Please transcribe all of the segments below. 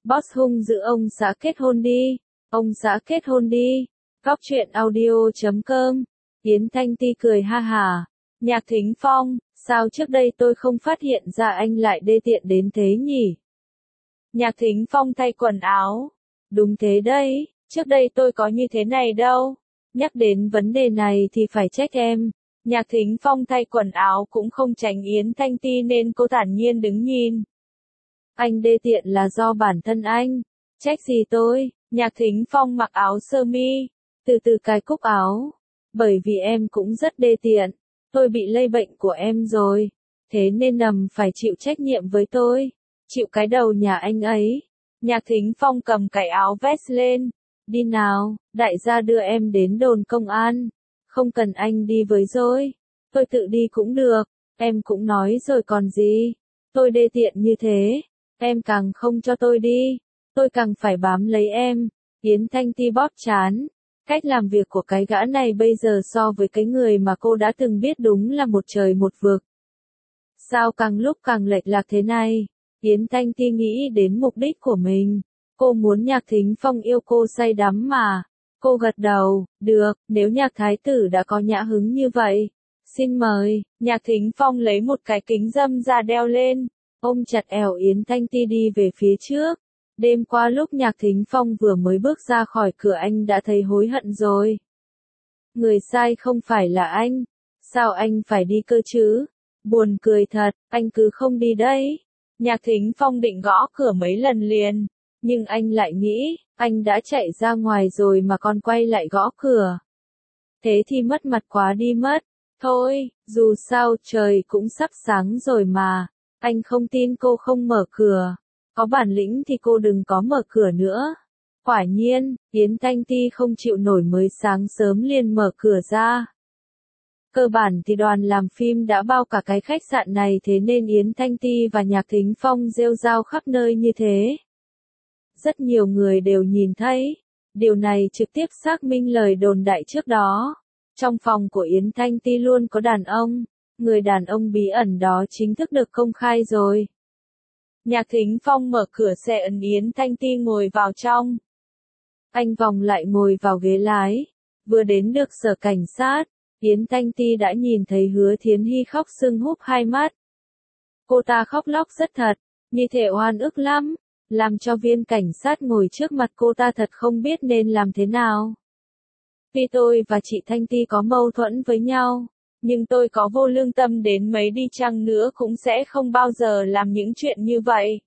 Boss hung dữ ông xã kết hôn đi. Ông xã kết hôn đi. Góc truyện audio.com. Yến Thanh Ti cười ha hả. Nhạc Thính Phong, sao trước đây tôi không phát hiện ra anh lại đê tiện đến thế nhỉ? Nhạc Thính Phong thay quần áo. Đúng thế đấy, trước đây tôi có như thế này đâu. Nhắc đến vấn đề này thì phải trách em. Nhạc Thính Phong thay quần áo cũng không tránh Yến Thanh Ti nên cô thản nhiên đứng nhìn. Anh đê tiện là do bản thân anh. Trách gì tôi? Nhạc Thính Phong mặc áo sơ mi, từ từ cài cúc áo. Bởi vì em cũng rất đê tiện. Tôi bị lây bệnh của em rồi. Thế nên nằm phải chịu trách nhiệm với tôi. Chịu cái đầu nhà anh ấy. Nhạc Thính Phong cầm cái áo vest lên. Đi nào, đại gia đưa em đến đồn công an. Không cần anh đi với rồi. Tôi tự đi cũng được. Em cũng nói rồi còn gì. Tôi đê tiện như thế. Em càng không cho tôi đi. Tôi càng phải bám lấy em. Yến Thanh Ti bóp trán. Cách làm việc của cái gã này bây giờ so với cái người mà cô đã từng biết đúng là một trời một vực. Sao càng lúc càng lệch lạc thế này? Yến Thanh Ti nghĩ đến mục đích của mình. Cô muốn Nhạc Thính Phong yêu cô say đắm mà. Cô gật đầu, được, nếu Nhạc Thái tử đã có nhã hứng như vậy. Xin mời, Nhạc Thính Phong lấy một cái kính râm ra đeo lên. Ôm chặt eo Yến Thanh Ti đi về phía trước. Đêm qua lúc Nhạc Thính Phong vừa mới bước ra khỏi cửa anh đã thấy hối hận rồi. Người sai không phải là anh. Sao anh phải đi cơ chứ? Buồn cười thật, anh cứ không đi đấy. Nhạc Thính Phong định gõ cửa mấy lần liền. Nhưng anh lại nghĩ, anh đã chạy ra ngoài rồi mà còn quay lại gõ cửa. Thế thì mất mặt quá đi mất. Thôi, dù sao trời cũng sắp sáng rồi mà. Anh không tin cô không mở cửa. Có bản lĩnh thì cô đừng có mở cửa nữa. Quả nhiên, Yến Thanh Ti không chịu nổi mới sáng sớm liền mở cửa ra. Cơ bản thì đoàn làm phim đã bao cả cái khách sạn này thế nên Yến Thanh Ti và Nhạc Thính Phong rêu rao khắp nơi như thế. Rất nhiều người đều nhìn thấy. Điều này trực tiếp xác minh lời đồn đại trước đó. Trong phòng của Yến Thanh Ti luôn có đàn ông. Người đàn ông bí ẩn đó chính thức được công khai rồi. Nhạc Thính Phong mở cửa xe ấn Yến Thanh Ti ngồi vào trong. Anh vòng lại ngồi vào ghế lái. Vừa đến được sở cảnh sát, Yến Thanh Ti đã nhìn thấy Hứa Thiến Hy khóc sưng húp hai mắt. Cô ta khóc lóc rất thật, như thể oan ức lắm, làm cho viên cảnh sát ngồi trước mặt cô ta thật không biết nên làm thế nào. Tuy tôi và chị Thanh Ti có mâu thuẫn với nhau, nhưng tôi có vô lương tâm đến mấy đi chăng nữa cũng sẽ không bao giờ làm những chuyện như vậy.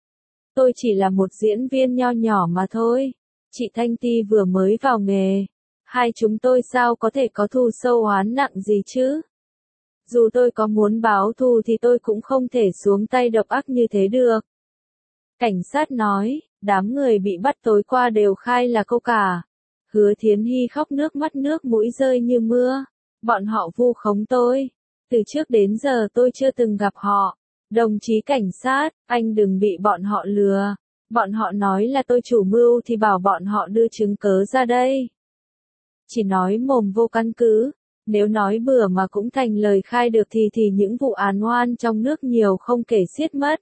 Tôi chỉ là một diễn viên nho nhỏ mà thôi. Chị Thanh Ti vừa mới vào nghề. Hai chúng tôi sao có thể có thù sâu oán nặng gì chứ? Dù tôi có muốn báo thù thì tôi cũng không thể xuống tay độc ác như thế được. Cảnh sát nói, đám người bị bắt tối qua đều khai là cô cả. Hứa Thiến Hy khóc nước mắt nước mũi rơi như mưa. Bọn họ vu khống tôi. Từ trước đến giờ tôi chưa từng gặp họ. Đồng chí cảnh sát, anh đừng bị bọn họ lừa. Bọn họ nói là tôi chủ mưu thì bảo bọn họ đưa chứng cớ ra đây. Chỉ nói mồm vô căn cứ. Nếu nói bừa mà cũng thành lời khai được thì những vụ án oan trong nước nhiều không kể xiết mất.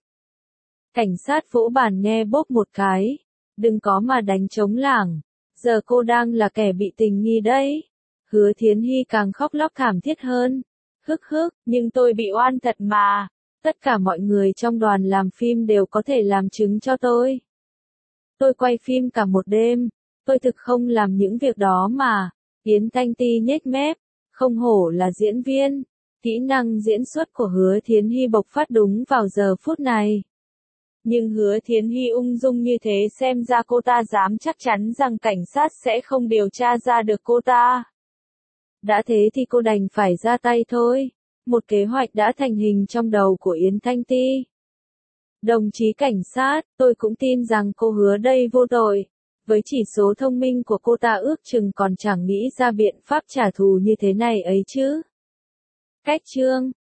Cảnh sát vỗ bàn nghe bốp một cái. Đừng có mà đánh trống lảng. Giờ cô đang là kẻ bị tình nghi đấy. Hứa Thiến Hy càng khóc lóc thảm thiết hơn. Hức hức, nhưng tôi bị oan thật mà. Tất cả mọi người trong đoàn làm phim đều có thể làm chứng cho tôi. Tôi quay phim cả một đêm. Tôi thực không làm những việc đó mà. Yến Thanh Ti nhếch mép. Không hổ là diễn viên. Kỹ năng diễn xuất của Hứa Thiến Hy bộc phát đúng vào giờ phút này. Nhưng Hứa Thiến Hy ung dung như thế xem ra cô ta dám chắc chắn rằng cảnh sát sẽ không điều tra ra được cô ta. Đã thế thì cô đành phải ra tay thôi. Một kế hoạch đã thành hình trong đầu của Yến Thanh Ti. Đồng chí cảnh sát, tôi cũng tin rằng cô Hứa đây vô tội. Với chỉ số thông minh của cô ta ước chừng còn chẳng nghĩ ra biện pháp trả thù như thế này ấy chứ. Cách chương